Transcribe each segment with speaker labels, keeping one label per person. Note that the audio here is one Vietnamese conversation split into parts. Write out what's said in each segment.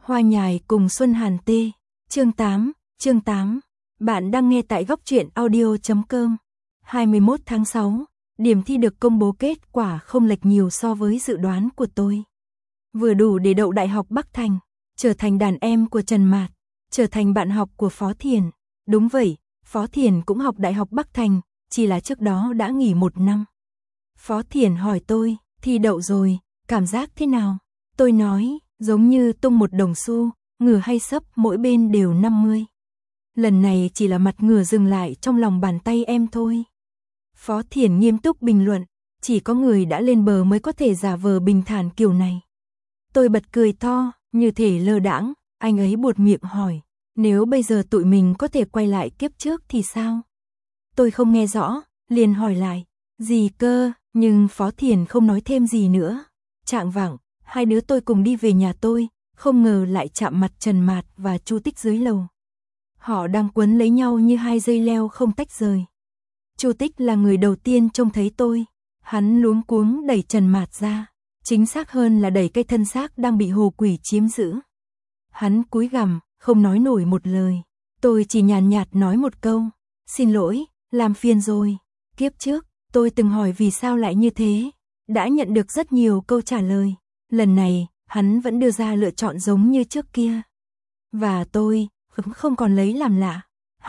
Speaker 1: Hoa nhài cùng Xuân Hàn Tê. Chương 8. Bạn đang nghe tại góc truyện audio.com. 21 tháng 6, điểm thi được công bố, kết quả không lệch nhiều so với dự đoán của tôi. Vừa đủ để đậu Đại học Bắc Thành, trở thành đàn em của Trần Mạt, trở thành bạn học của Phó Thiền. Đúng vậy, Phó Thiền cũng học Đại học Bắc Thành, chỉ là trước đó đã nghỉ 1 năm. Phó Thiền hỏi tôi, thi đậu rồi, cảm giác thế nào? Tôi nói, giống như tung một đồng xu, ngửa hay sấp mỗi bên đều 50. Lần này chỉ là mặt ngửa dừng lại trong lòng bàn tay em thôi. Phó Thiền nghiêm túc bình luận, chỉ có người đã lên bờ mới có thể giả vờ bình thản kiểu này. Tôi bật cười to, như thể lơ đãng, anh ấy buột miệng hỏi, nếu bây giờ tụi mình có thể quay lại kiếp trước thì sao? Tôi không nghe rõ, liền hỏi lại, gì cơ, nhưng Phó Thiền không nói thêm gì nữa. Chạng vạng, hai đứa tôi cùng đi về nhà tôi, không ngờ lại chạm mặt Trần Mạt và Chu Tích dưới lầu. Họ đang quấn lấy nhau như hai dây leo không tách rời. Chu Tích là người đầu tiên trông thấy tôi, hắn luống cuống đẩy Trần Mạt ra, chính xác hơn là đẩy cây thân xác đang bị hồ quỷ chiếm giữ. Hắn cúi gằm, không nói nổi một lời, tôi chỉ nhàn nhạt nói một câu, xin lỗi, làm phiền rồi. Kiếp trước, tôi từng hỏi vì sao lại như thế, đã nhận được rất nhiều câu trả lời. Lần này, hắn vẫn đưa ra lựa chọn giống như trước kia. Và tôi không còn lấy làm lạ.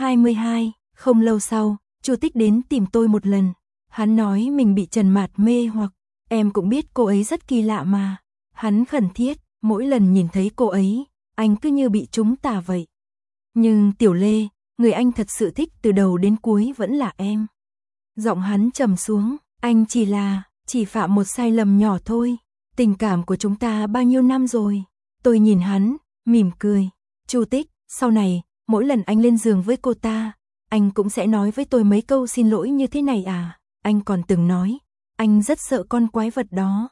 Speaker 1: 22, không lâu sau, Chu Tích đến tìm tôi một lần. Hắn nói mình bị Trần Mạt mê hoặc, em cũng biết cô ấy rất kỳ lạ mà. Hắn khẩn thiết, mỗi lần nhìn thấy cô ấy, anh cứ như bị trúng tà vậy. Nhưng Tiểu Lê, người anh thật sự thích từ đầu đến cuối vẫn là em. Giọng hắn trầm xuống, anh chỉ phạm một sai lầm nhỏ thôi. Tình cảm của chúng ta bao nhiêu năm rồi. Tôi nhìn hắn, mỉm cười. Chu Tích, sau này, mỗi lần anh lên giường với cô ta, anh cũng sẽ nói với tôi mấy câu xin lỗi như thế này à. Anh còn từng nói, anh rất sợ con quái vật đó.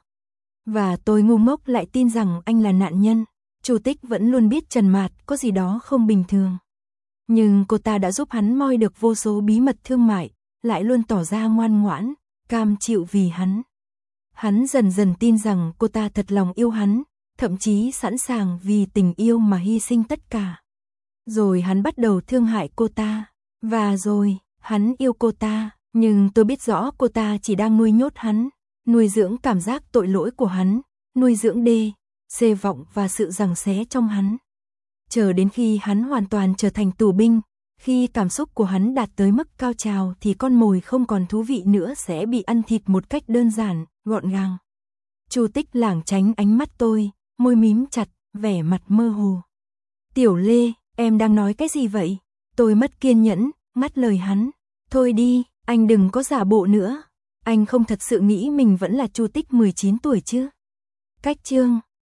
Speaker 1: Và tôi ngu ngốc lại tin rằng anh là nạn nhân. Chu Tích vẫn luôn biết Trần Mạt có gì đó không bình thường. Nhưng cô ta đã giúp hắn moi được vô số bí mật thương mại, lại luôn tỏ ra ngoan ngoãn, cam chịu vì hắn. Hắn dần dần tin rằng cô ta thật lòng yêu hắn, thậm chí sẵn sàng vì tình yêu mà hy sinh tất cả. Rồi hắn bắt đầu thương hại cô ta, và rồi, hắn yêu cô ta, nhưng tôi biết rõ cô ta chỉ đang nuôi nhốt hắn, nuôi dưỡng cảm giác tội lỗi của hắn, nuôi dưỡng xê vọng và sự giằng xé trong hắn. Chờ đến khi hắn hoàn toàn trở thành tù binh, khi cảm xúc của hắn đạt tới mức cao trào thì con mồi không còn thú vị nữa sẽ bị ăn thịt một cách đơn giản, gọn gàng. Chu Tích lảng tránh ánh mắt tôi, môi mím chặt, vẻ mặt mơ hồ. Tiểu Lê, em đang nói cái gì vậy? Tôi mất kiên nhẫn, ngắt lời hắn. Thôi đi, anh đừng có giả bộ nữa. Anh không thật sự nghĩ mình vẫn là Chu Tích 19 tuổi chứ? Cách chương